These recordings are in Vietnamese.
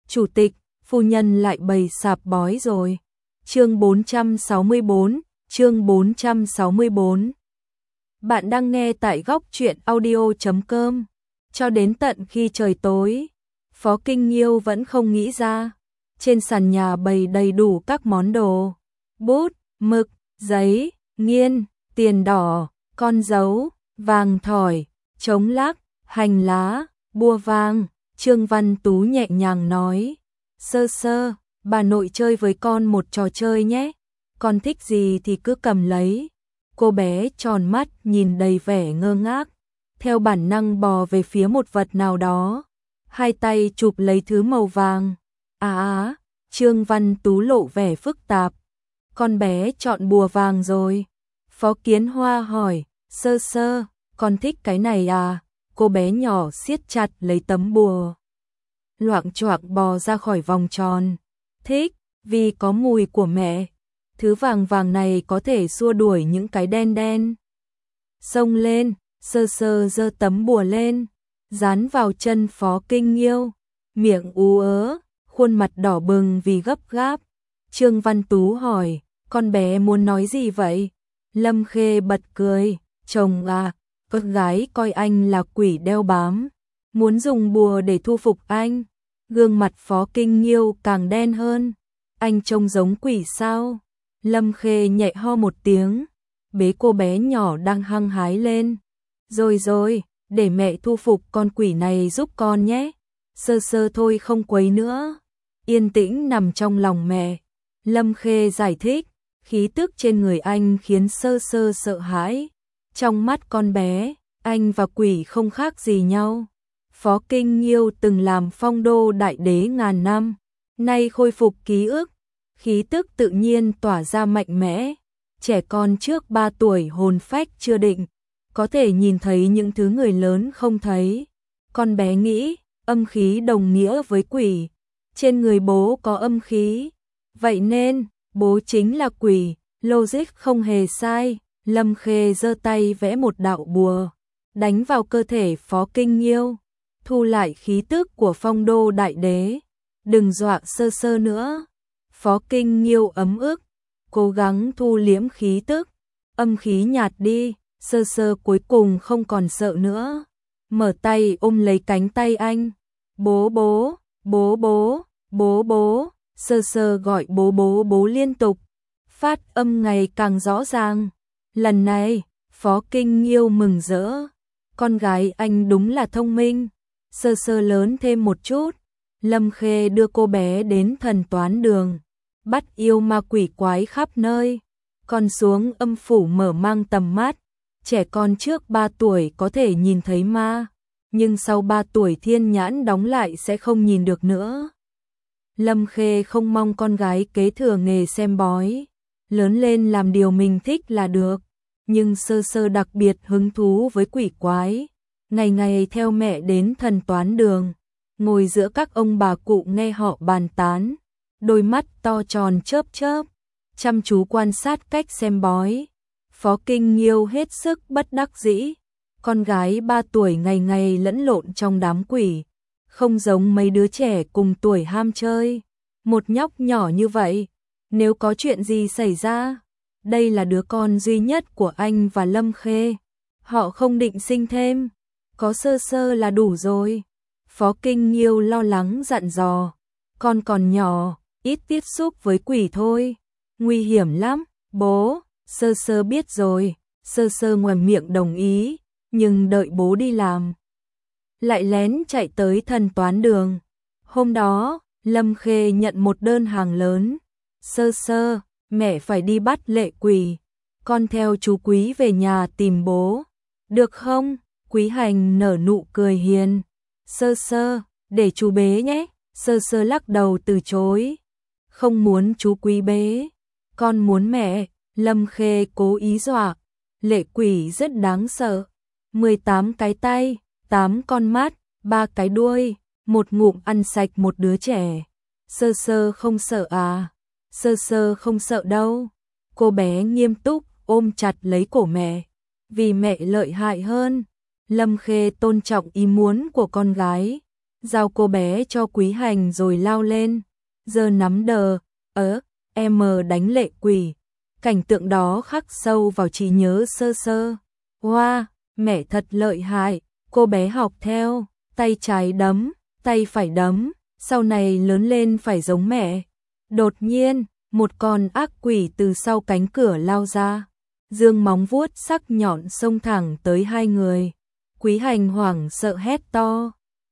Chủ tịch, phu nhân lại bày sạp bói rồi. Chương 464, chương 464. Bạn đang nghe tại góc truyện audio.com. Cho đến tận khi trời tối, Phó Kinh Nghiêu vẫn không nghĩ ra. Trên sàn nhà bày đầy đủ các món đồ. Bút, mực, giấy, nghiên, tiền đỏ, con dấu, vàng thỏi, trống lắc, hành lá, bùa vàng. Trương Văn Tú nhẹ nhàng nói, sơ sơ, bà nội chơi với con một trò chơi nhé, con thích gì thì cứ cầm lấy. Cô bé tròn mắt nhìn đầy vẻ ngơ ngác, theo bản năng bò về phía một vật nào đó, hai tay chụp lấy thứ màu vàng. Trương Văn Tú lộ vẻ phức tạp, con bé chọn bùa vàng rồi. Phó Kiến Hoa hỏi, sơ sơ, con thích cái này à? Cô bé nhỏ siết chặt lấy tấm bùa, loạng choạng bò ra khỏi vòng tròn. Thích, vì có mùi của mẹ. Thứ vàng vàng này có thể xua đuổi những cái đen đen. Xông lên, sơ sơ giơ tấm bùa lên, dán vào chân Phó Kinh Nghiêu, miệng ú ớ, khuôn mặt đỏ bừng vì gấp gáp. Trương Văn Tú hỏi, con bé muốn nói gì vậy? Lâm Khê bật cười, chồng à, con gái coi anh là quỷ đeo bám, muốn dùng bùa để thu phục anh. Gương mặt Phó Kinh Nghiêu càng đen hơn, anh trông giống quỷ sao? Lâm Khê nhẹ ho một tiếng, bế cô bé nhỏ đang hăng hái lên. Rồi rồi, để mẹ thu phục con quỷ này giúp con nhé. Sơ sơ thôi không quấy nữa, yên tĩnh nằm trong lòng mẹ. Lâm Khê giải thích, khí tức trên người anh khiến sơ sơ sợ hãi. Trong mắt con bé, anh và quỷ không khác gì nhau. Phó Kinh Nghiêu từng làm phong đô đại đế ngàn năm, nay khôi phục ký ức, khí tức tự nhiên tỏa ra mạnh mẽ. Trẻ con trước 3 tuổi hồn phách chưa định, có thể nhìn thấy những thứ người lớn không thấy. Con bé nghĩ, âm khí đồng nghĩa với quỷ, trên người bố có âm khí, vậy nên bố chính là quỷ, logic không hề sai. Lâm Khê giơ tay vẽ một đạo bùa, đánh vào cơ thể Phó Kinh Nghiêu, thu lại khí tức của phong đô đại đế. Đừng dọa sơ sơ nữa. Phó Kinh Nghiêu ấm ức, cố gắng thu liễm khí tức, âm khí nhạt đi. Sơ sơ cuối cùng không còn sợ nữa, mở tay ôm lấy cánh tay anh. Bố bố, bố bố, bố bố. Sơ sơ gọi bố bố bố liên tục, phát âm ngày càng rõ ràng. Lần này, Phó Kinh Nghiêu mừng rỡ, con gái anh đúng là thông minh. Sơ sơ lớn thêm một chút. Lâm Khê đưa cô bé đến thần toán đường, bắt yêu ma quỷ quái khắp nơi, còn xuống âm phủ mở mang tầm mắt. Trẻ con trước 3 tuổi có thể nhìn thấy ma, nhưng sau 3 tuổi thiên nhãn đóng lại sẽ không nhìn được nữa. Lâm Khê không mong con gái kế thừa nghề xem bói, lớn lên làm điều mình thích là được. Nhưng sơ sơ đặc biệt hứng thú với quỷ quái, ngày ngày theo mẹ đến thần toán đường, ngồi giữa các ông bà cụ nghe họ bàn tán, đôi mắt to tròn chớp chớp, chăm chú quan sát cách xem bói. Phó Kinh Nghiêu hết sức bất đắc dĩ, con gái 3 tuổi ngày ngày lẫn lộn trong đám quỷ, không giống mấy đứa trẻ cùng tuổi ham chơi. Một nhóc nhỏ như vậy, nếu có chuyện gì xảy ra, đây là đứa con duy nhất của anh và Lâm Khê, họ không định sinh thêm, có sơ sơ là đủ rồi. Phó Kinh Nghiêu lo lắng dặn dò, con còn nhỏ, ít tiếp xúc với quỷ thôi, nguy hiểm lắm. Bố, sơ sơ biết rồi. Sơ sơ ngoàm miệng đồng ý, nhưng đợi bố đi làm, lại lén chạy tới thần toán đường. Hôm đó, Lâm Khê nhận một đơn hàng lớn. Sơ sơ, mẹ phải đi bắt lệ quỷ, con theo chú Quý về nhà tìm bố, được không? Quý Hành nở nụ cười hiền. Sơ sơ, để chú bế nhé. Sơ sơ lắc đầu từ chối, không muốn chú Quý bế, con muốn mẹ. Lâm Khê cố ý dọa, lệ quỷ rất đáng sợ, 18 cái tay, 8 con mắt, 3 cái đuôi, một ngụm ăn sạch một đứa trẻ. Sơ sơ không sợ à? Sơ sơ không sợ đâu. Cô bé nghiêm túc ôm chặt lấy cổ mẹ, vì mẹ lợi hại hơn. Lâm Khê tôn trọng ý muốn của con gái, giao cô bé cho Quý Hành rồi lao lên, giơ nắm đờ, em đánh lệ quỷ. Cảnh tượng đó khắc sâu vào trí nhớ Sơ Sơ. Wow, mẹ thật lợi hại, cô bé học theo, tay trái đấm, tay phải đấm, sau này lớn lên phải giống mẹ. Đột nhiên, một con ác quỷ từ sau cánh cửa lao ra, dương móng vuốt sắc nhọn xông thẳng tới hai người. Quý Hành hoảng sợ hét to,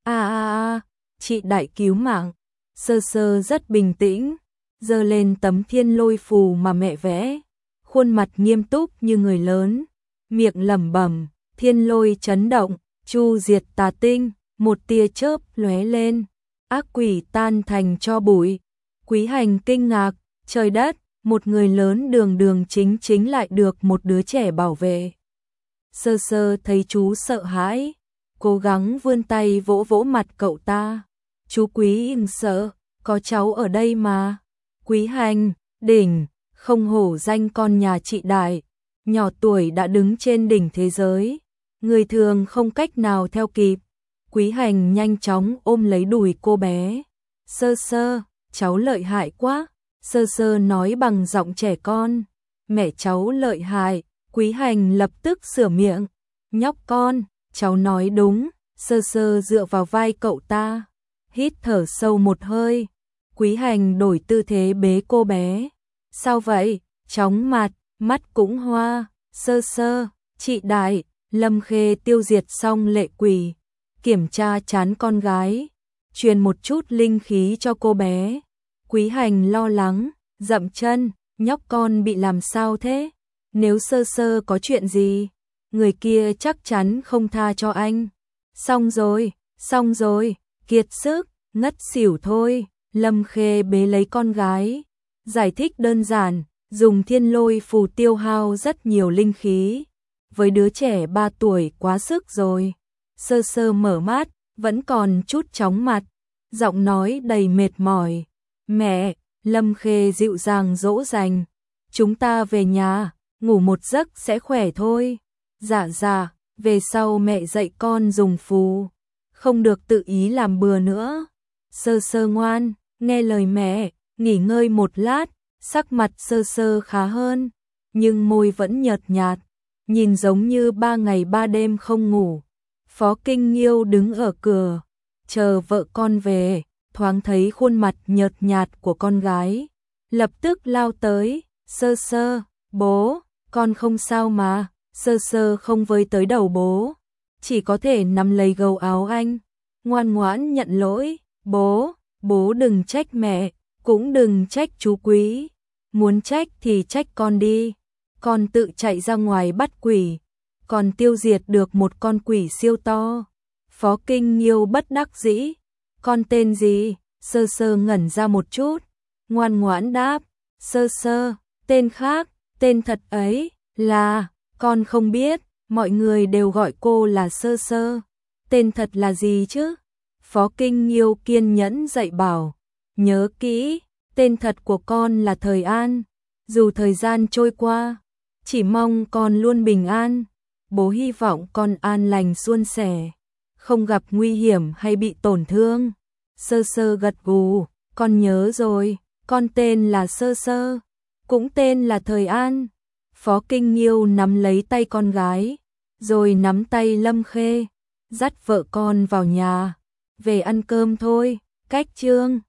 chị đại cứu mạng. Sơ Sơ rất bình tĩnh, giơ lên tấm thiên lôi phù mà mẹ vẽ, khuôn mặt nghiêm túc như người lớn, miệng lẩm bẩm, thiên lôi chấn động, chu diệt tà tinh, một tia chớp lóe lên, ác quỷ tan thành tro bụi. Quý Hành kinh ngạc, trời đất, một người lớn đường đường chính chính lại được một đứa trẻ bảo vệ. Sơ Sơ thấy chú sợ hãi, cố gắng vươn tay vỗ vỗ mặt cậu ta. Chú Quý sợ, có cháu ở đây mà. Quý Hành, đỉnh, không hổ danh con nhà chị đại, nhỏ tuổi đã đứng trên đỉnh thế giới, người thường không cách nào theo kịp. Quý Hành nhanh chóng ôm lấy đùi cô bé. Sơ Sơ, cháu lợi hại quá. Sơ Sơ nói bằng giọng trẻ con. Mẹ cháu lợi hại. Quý Hành lập tức sửa miệng. Nhóc con, cháu nói đúng. Sơ Sơ dựa vào vai cậu ta, hít thở sâu một hơi. Quý Hành đổi tư thế bế cô bé. Sao vậy? Chóng mặt, mắt cũng hoa. Sơ Sơ, chị đại, Lâm Khê tiêu diệt xong lệ quỷ, kiểm tra trán con gái, truyền một chút linh khí cho cô bé. Quý Hành lo lắng, dậm chân, nhóc con bị làm sao thế? Nếu Sơ Sơ có chuyện gì, người kia chắc chắn không tha cho anh. Xong rồi, kiệt sức, ngất xỉu thôi. Lâm Khê bế lấy con gái, giải thích đơn giản, dùng thiên lôi phù tiêu hao rất nhiều linh khí. Với đứa trẻ 3 tuổi quá sức rồi. Sơ Sơ mở mắt, vẫn còn chút chóng mặt, giọng nói đầy mệt mỏi. Mẹ, Lâm Khê dịu dàng dỗ dành. Chúng ta về nhà, ngủ một giấc sẽ khỏe thôi. Dạ, về sau mẹ dạy con dùng phù, không được tự ý làm bừa nữa. Sơ Sơ ngoan, nghe lời mẹ, nghỉ ngơi một lát. Sắc mặt Sơ Sơ khá hơn, nhưng môi vẫn nhợt nhạt, nhìn giống như 3 ngày 3 đêm không ngủ. Phó Kinh Nghiêu đứng ở cửa, chờ vợ con về, thoáng thấy khuôn mặt nhợt nhạt của con gái, lập tức lao tới. Sơ Sơ, bố, con không sao mà. Sơ Sơ không với tới đầu bố, chỉ có thể nắm lấy gấu áo anh, ngoan ngoãn nhận lỗi. Bố đừng trách mẹ, cũng đừng trách chú Quý, muốn trách thì trách con đi. Con tự chạy ra ngoài bắt quỷ, còn tiêu diệt được một con quỷ siêu to. Phó Kinh Nghiêu bất đắc dĩ. Con tên gì? Sơ Sơ ngẩn ra một chút, ngoan ngoãn đáp. Sơ Sơ, tên khác, tên thật ấy là, con không biết, mọi người đều gọi cô là Sơ Sơ. Tên thật là gì chứ? Phó Kinh Nghiêu kiên nhẫn dạy bảo. Nhớ kỹ, tên thật của con là Thời An. Dù thời gian trôi qua, chỉ mong con luôn bình an. Bố hy vọng con an lành suôn sẻ, không gặp nguy hiểm hay bị tổn thương. Sơ Sơ gật gù, con nhớ rồi, con tên là Sơ Sơ, cũng tên là Thời An. Phó Kinh Nghiêu nắm lấy tay con gái, rồi nắm tay Lâm Khê, dắt vợ con vào nhà. Về ăn cơm thôi. Cách chương